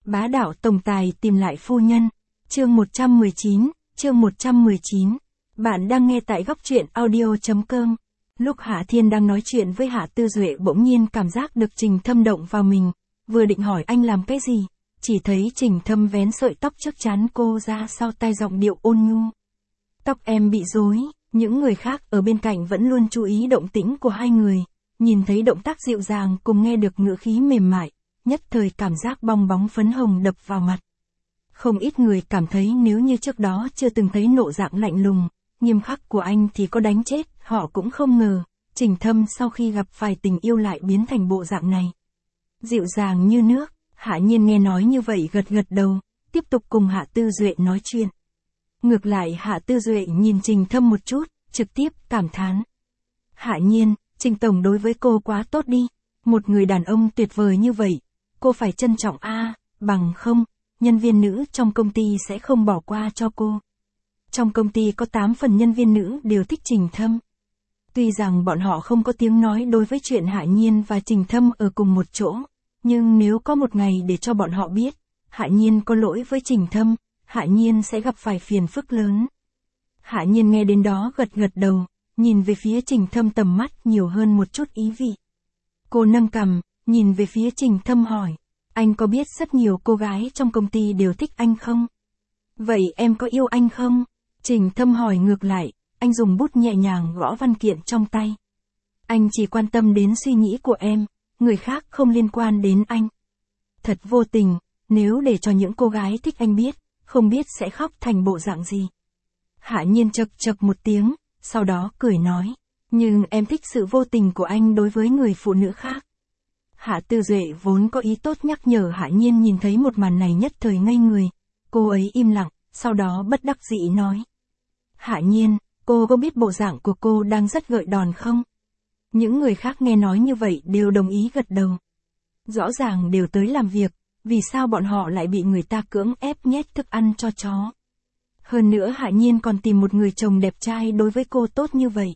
Bá đạo tổng tài tìm lại phu nhân. Chương 119. Bạn đang nghe tại góc truyện audio.com. Lúc Hạ Thiên đang nói chuyện với Hạ Tư Duệ bỗng nhiên cảm giác được Trình Thâm động vào mình, vừa định hỏi anh làm cái gì, chỉ thấy Trình Thâm vén sợi tóc trước trán cô ra sau tai giọng điệu ôn nhu. Tóc em bị rối, những người khác ở bên cạnh vẫn luôn chú ý động tĩnh của hai người, nhìn thấy động tác dịu dàng cùng nghe được ngữ khí mềm mại, nhất thời cảm giác bong bóng phấn hồng đập vào mặt. Không ít người cảm thấy nếu như trước đó chưa từng thấy nộ dạng lạnh lùng, nghiêm khắc của anh thì có đánh chết, họ cũng không ngờ, Trình Thâm sau khi gặp phải tình yêu lại biến thành bộ dạng này. Dịu dàng như nước, Hạ Nhiên nghe nói như vậy gật gật đầu, tiếp tục cùng Hạ Tư Duệ nói chuyện. Ngược lại Hạ Tư Duệ nhìn Trình Thâm một chút, trực tiếp cảm thán. Hạ Nhiên, Trình Tổng đối với cô quá tốt đi, một người đàn ông tuyệt vời như vậy, cô phải trân trọng bằng không, nhân viên nữ trong công ty sẽ không bỏ qua cho cô. Trong công ty có 8 phần nhân viên nữ đều thích Trình Thâm. Tuy rằng bọn họ không có tiếng nói đối với chuyện Hạ Nhiên và Trình Thâm ở cùng một chỗ, nhưng nếu có một ngày để cho bọn họ biết, Hạ Nhiên có lỗi với Trình Thâm, Hạ Nhiên sẽ gặp phải phiền phức lớn. Hạ Nhiên nghe đến đó gật gật đầu, nhìn về phía Trình Thâm tầm mắt nhiều hơn một chút ý vị. Cô nâng cằm, nhìn về phía Trình Thâm hỏi, anh có biết rất nhiều cô gái trong công ty đều thích anh không? Vậy em có yêu anh không? Trình Thâm hỏi ngược lại, anh dùng bút nhẹ nhàng gõ văn kiện trong tay. Anh chỉ quan tâm đến suy nghĩ của em, người khác không liên quan đến anh. Thật vô tình, nếu để cho những cô gái thích anh biết, không biết sẽ khóc thành bộ dạng gì. Hạ Nhiên chậc chậc một tiếng, sau đó cười nói, nhưng em thích sự vô tình của anh đối với người phụ nữ khác. Hạ Tư Duệ vốn có ý tốt nhắc nhở Hạ Nhiên, nhìn thấy một màn này nhất thời ngây người. Cô ấy im lặng, sau đó bất đắc dĩ nói. Hạ Nhiên, cô có biết bộ dạng của cô đang rất gợi đòn không? Những người khác nghe nói như vậy đều đồng ý gật đầu. Rõ ràng đều tới làm việc, vì sao bọn họ lại bị người ta cưỡng ép nhét thức ăn cho chó? Hơn nữa Hạ Nhiên còn tìm một người chồng đẹp trai đối với cô tốt như vậy.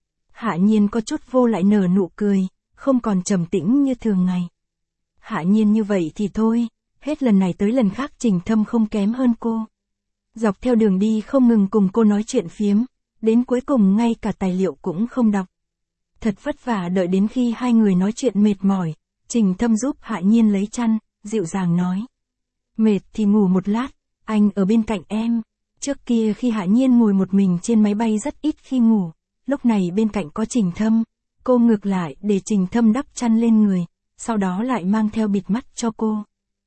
Hạ Nhiên có chút vô lại nở nụ cười, không còn trầm tĩnh như thường ngày. Hạ Nhiên như vậy thì thôi, hết lần này tới lần khác Trình Thâm không kém hơn cô. Dọc theo đường đi không ngừng cùng cô nói chuyện phiếm, đến cuối cùng ngay cả tài liệu cũng không đọc. Thật vất vả đợi đến khi hai người nói chuyện mệt mỏi, Trình Thâm giúp Hạ Nhiên lấy chăn, dịu dàng nói. Mệt thì ngủ một lát, anh ở bên cạnh em. Trước kia khi Hạ Nhiên ngồi một mình trên máy bay rất ít khi ngủ, lúc này bên cạnh có Trình Thâm, cô ngược lại để Trình Thâm đắp chăn lên người, sau đó lại mang theo bịt mắt cho cô.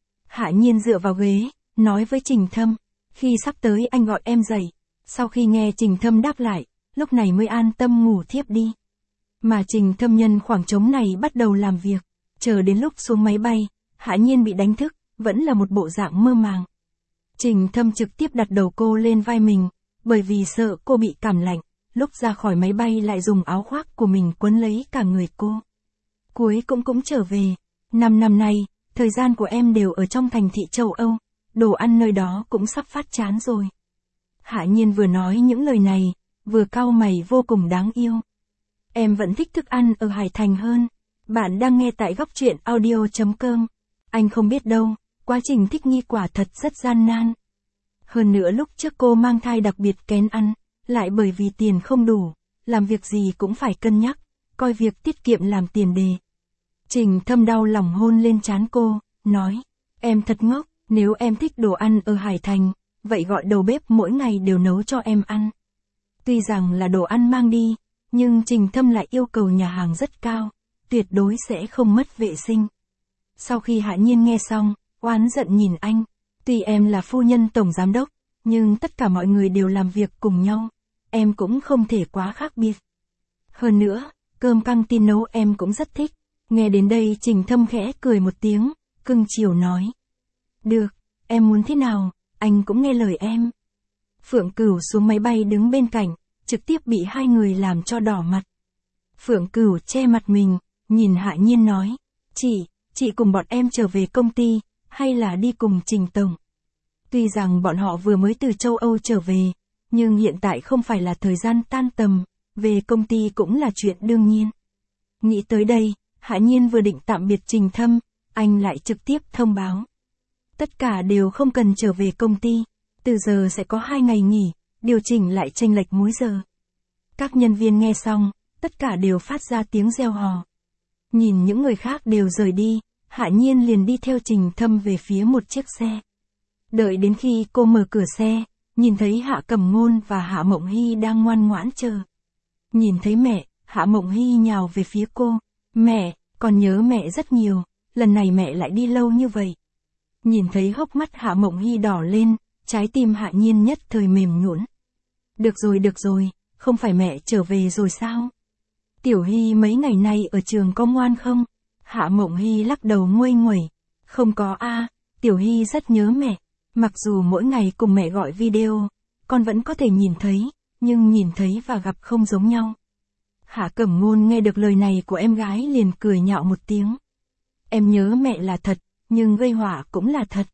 Hạ Nhiên dựa vào ghế, nói với Trình Thâm, khi sắp tới anh gọi em dậy. Sau khi nghe Trình Thâm đáp lại, lúc này mới an tâm ngủ thiếp đi. Mà Trình Thâm nhân khoảng trống này bắt đầu làm việc, chờ đến lúc xuống máy bay, Hạ Nhiên bị đánh thức, vẫn là một bộ dạng mơ màng. Trình Thâm trực tiếp đặt đầu cô lên vai mình, bởi vì sợ cô bị cảm lạnh, lúc ra khỏi máy bay lại dùng áo khoác của mình quấn lấy cả người cô. Cuối cũng trở về, 5 năm nay, thời gian của em đều ở trong thành thị châu Âu, đồ ăn nơi đó cũng sắp phát chán rồi. Hạ Nhiên vừa nói những lời này, vừa cau mày vô cùng đáng yêu. Em vẫn thích thức ăn ở Hải Thành hơn. Bạn đang nghe tại góc truyện audio.com. Anh không biết đâu, quá trình thích nghi quả thật rất gian nan. Hơn nữa lúc trước cô mang thai đặc biệt kén ăn, lại bởi vì tiền không đủ, làm việc gì cũng phải cân nhắc, coi việc tiết kiệm làm tiền đề. Trình Thâm đau lòng hôn lên trán cô, nói, em thật ngốc, nếu em thích đồ ăn ở Hải Thành, vậy gọi đầu bếp mỗi ngày đều nấu cho em ăn. Tuy rằng là đồ ăn mang đi, nhưng Trình Thâm lại yêu cầu nhà hàng rất cao, tuyệt đối sẽ không mất vệ sinh. Sau khi Hạ Nhiên nghe xong, oán giận nhìn anh, tuy em là phu nhân tổng giám đốc, nhưng tất cả mọi người đều làm việc cùng nhau, em cũng không thể quá khác biệt. Hơn nữa, cơm căng tin nấu em cũng rất thích. Nghe đến đây Trình Thâm khẽ cười một tiếng, cưng chiều nói. Được, em muốn thế nào, anh cũng nghe lời em. Phượng Cửu xuống máy bay đứng bên cạnh, trực tiếp bị hai người làm cho đỏ mặt. Phượng Cửu che mặt mình, nhìn Hạ Nhiên nói, chị cùng bọn em trở về công ty, hay là đi cùng Trình Tổng? Tuy rằng bọn họ vừa mới từ châu Âu trở về, nhưng hiện tại không phải là thời gian tan tầm, về công ty cũng là chuyện đương nhiên. Nghĩ tới đây, Hạ Nhiên vừa định tạm biệt Trình Thâm, anh lại trực tiếp thông báo. Tất cả đều không cần trở về công ty. Từ giờ sẽ có 2 ngày nghỉ, điều chỉnh lại chênh lệch múi giờ. Các nhân viên nghe xong, tất cả đều phát ra tiếng reo hò. Nhìn những người khác đều rời đi, Hạ Nhiên liền đi theo Trình Thâm về phía một chiếc xe. Đợi đến khi cô mở cửa xe, nhìn thấy Hạ Cẩm Ngôn và Hạ Mộng Hy đang ngoan ngoãn chờ. Nhìn thấy mẹ, Hạ Mộng Hy nhào về phía cô. Mẹ, con nhớ mẹ rất nhiều, lần này mẹ lại đi lâu như vậy. Nhìn thấy hốc mắt Hạ Mộng Hy đỏ lên, trái tim Hạ Nhiên nhất thời mềm nhũn. Được rồi, không phải mẹ trở về rồi sao? Tiểu Hy mấy ngày nay ở trường có ngoan không? Hạ Mộng Hy lắc đầu nguây nguẩy. Không có a, Tiểu Hy rất nhớ mẹ. Mặc dù mỗi ngày cùng mẹ gọi video, con vẫn có thể nhìn thấy, nhưng nhìn thấy và gặp không giống nhau. Hạ Cẩm Ngôn nghe được lời này của em gái liền cười nhạo một tiếng. Em nhớ mẹ là thật, nhưng gây họa cũng là thật.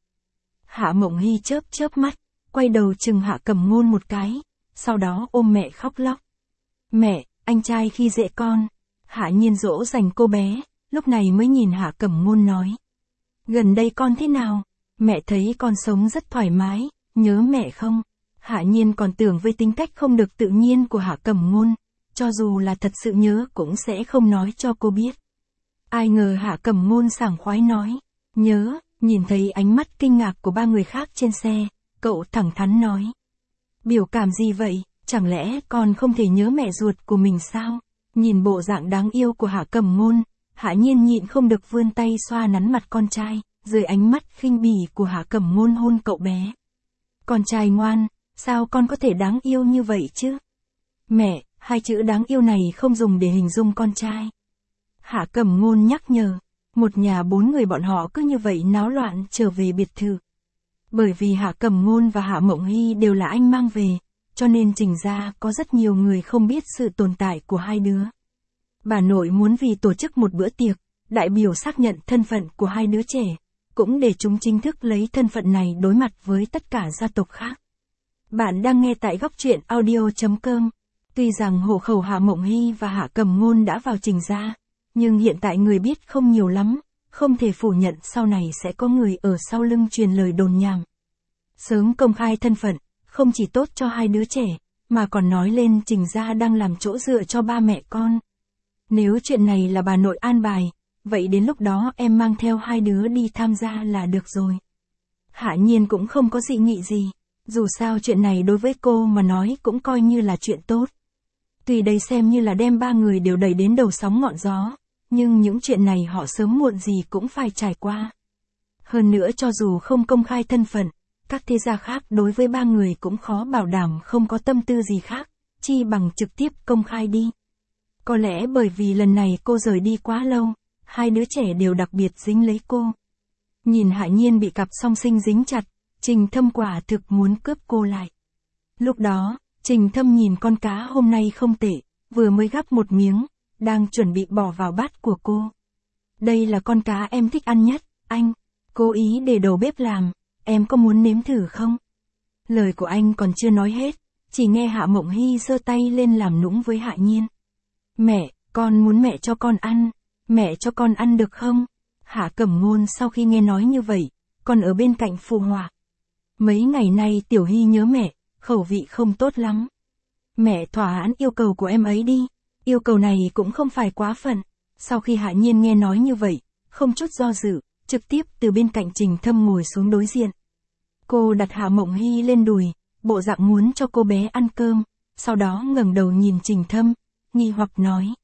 Hạ Mộng Hy chớp mắt, quay đầu chừng Hạ Cẩm Ngôn một cái, sau đó ôm mẹ khóc lóc. Mẹ, anh trai khi dễ con. Hạ Nhiên dỗ dành cô bé, lúc này mới nhìn Hạ Cẩm Ngôn nói. Gần đây con thế nào? Mẹ thấy con sống rất thoải mái, nhớ mẹ không? Hạ Nhiên còn tưởng với tính cách không được tự nhiên của Hạ Cẩm Ngôn, cho dù là thật sự nhớ cũng sẽ không nói cho cô biết. Ai ngờ Hạ Cẩm Ngôn sảng khoái nói. Nhớ, nhìn thấy ánh mắt kinh ngạc của 3 người khác trên xe, cậu thẳng thắn nói. Biểu cảm gì vậy, chẳng lẽ con không thể nhớ mẹ ruột của mình sao? Nhìn bộ dạng đáng yêu của Hạ Cẩm Ngôn, Hạ Nhiên nhịn không được vươn tay xoa nắn mặt con trai, dưới ánh mắt khinh bỉ của Hạ Cẩm Ngôn hôn cậu bé. Con trai ngoan, sao con có thể đáng yêu như vậy chứ? Mẹ, 2 chữ đáng yêu này không dùng để hình dung con trai. Hạ Cẩm Ngôn nhắc nhở, một nhà 4 người bọn họ cứ như vậy náo loạn trở về biệt thự. Bởi vì Hạ Cẩm Ngôn và Hạ Mộng Hy đều là anh mang về, cho nên Trình gia có rất nhiều người không biết sự tồn tại của 2 đứa. Bà nội muốn vì tổ chức một bữa tiệc, đại biểu xác nhận thân phận của 2 đứa trẻ, cũng để chúng chính thức lấy thân phận này đối mặt với tất cả gia tộc khác. Bạn đang nghe tại góc truyện audio.com. Tuy rằng hộ khẩu Hạ Mộng Hy và Hạ Cẩm Ngôn đã vào Trình gia, nhưng hiện tại người biết không nhiều lắm, không thể phủ nhận sau này sẽ có người ở sau lưng truyền lời đồn nhảm. Sớm công khai thân phận, không chỉ tốt cho 2 đứa trẻ, mà còn nói lên Trình gia đang làm chỗ dựa cho ba mẹ con. Nếu chuyện này là bà nội an bài, vậy đến lúc đó em mang theo 2 đứa đi tham gia là được rồi. Hạ Nhiên cũng không có dị nghị gì, dù sao chuyện này đối với cô mà nói cũng coi như là chuyện tốt. Tuy đây xem như là đem 3 người đều đẩy đến đầu sóng ngọn gió, nhưng những chuyện này họ sớm muộn gì cũng phải trải qua. Hơn nữa cho dù không công khai thân phận, các thế gia khác đối với 3 người cũng khó bảo đảm không có tâm tư gì khác, chi bằng trực tiếp công khai đi. Có lẽ bởi vì lần này cô rời đi quá lâu, 2 đứa trẻ đều đặc biệt dính lấy cô. Nhìn Hạ Nhiên bị cặp song sinh dính chặt, Trình Thâm quả thực muốn cướp cô lại. Lúc đó, Trình Thâm nhìn con cá hôm nay không tệ, vừa mới gắp một miếng, đang chuẩn bị bỏ vào bát của cô. Đây là con cá em thích ăn nhất, anh. Cố ý để đầu bếp làm, em có muốn nếm thử không? Lời của anh còn chưa nói hết, chỉ nghe Hạ Mộng Hy giơ tay lên làm nũng với Hạ Nhiên. Mẹ, con muốn mẹ cho con ăn, mẹ cho con ăn được không? Hạ Cẩm Ngôn sau khi nghe nói như vậy, còn ở bên cạnh phụ họa. Mấy ngày nay Tiểu Hy nhớ mẹ, khẩu vị không tốt lắm. Mẹ thỏa mãn yêu cầu của em ấy đi, yêu cầu này cũng không phải quá phận. Sau khi Hạ Nhiên nghe nói như vậy, không chút do dự, trực tiếp từ bên cạnh Trình Thâm ngồi xuống đối diện. Cô đặt Hạ Mộng Hy lên đùi, bộ dạng muốn cho cô bé ăn cơm, sau đó ngẩng đầu nhìn Trình Thâm, nghi hoặc nói.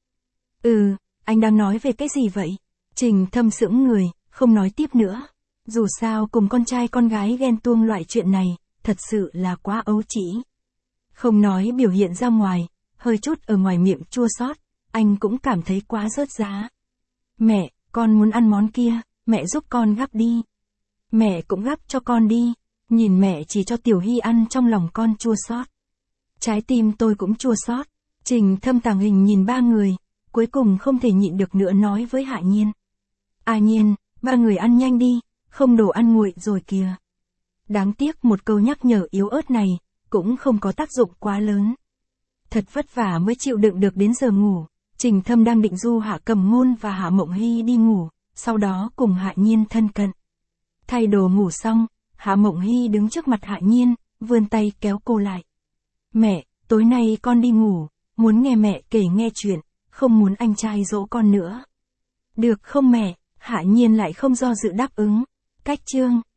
Anh đang nói về cái gì vậy? Trình Thâm sững người, không nói tiếp nữa. Dù sao cùng con trai con gái ghen tuông loại chuyện này, thật sự là quá ấu trĩ. Không nói biểu hiện ra ngoài, hơi chút ở ngoài miệng chua xót, anh cũng cảm thấy quá rớt giá. Mẹ, con muốn ăn món kia, mẹ giúp con gắp đi. Mẹ cũng gắp cho con đi, nhìn mẹ chỉ cho Tiểu Hy ăn trong lòng con chua xót. Trái tim tôi cũng chua xót. Trình Thâm tàng hình nhìn 3 người, cuối cùng không thể nhịn được nữa nói với Hạ Nhiên. A Nhiên, 3 người ăn nhanh đi, không đồ ăn nguội rồi kìa. Đáng tiếc một câu nhắc nhở yếu ớt này, cũng không có tác dụng quá lớn. Thật vất vả mới chịu đựng được đến giờ ngủ, Trình Thâm đang định du Hạ Cẩm Ngôn và Hạ Mộng Hy đi ngủ, sau đó cùng Hạ Nhiên thân cận. Thay đồ ngủ xong, Hạ Mộng Hy đứng trước mặt Hạ Nhiên, vươn tay kéo cô lại. Mẹ, tối nay con đi ngủ, muốn nghe mẹ kể nghe chuyện, không muốn anh trai dỗ con nữa. Được không mẹ? Hạ Nhiên lại không do dự đáp ứng. Cách chương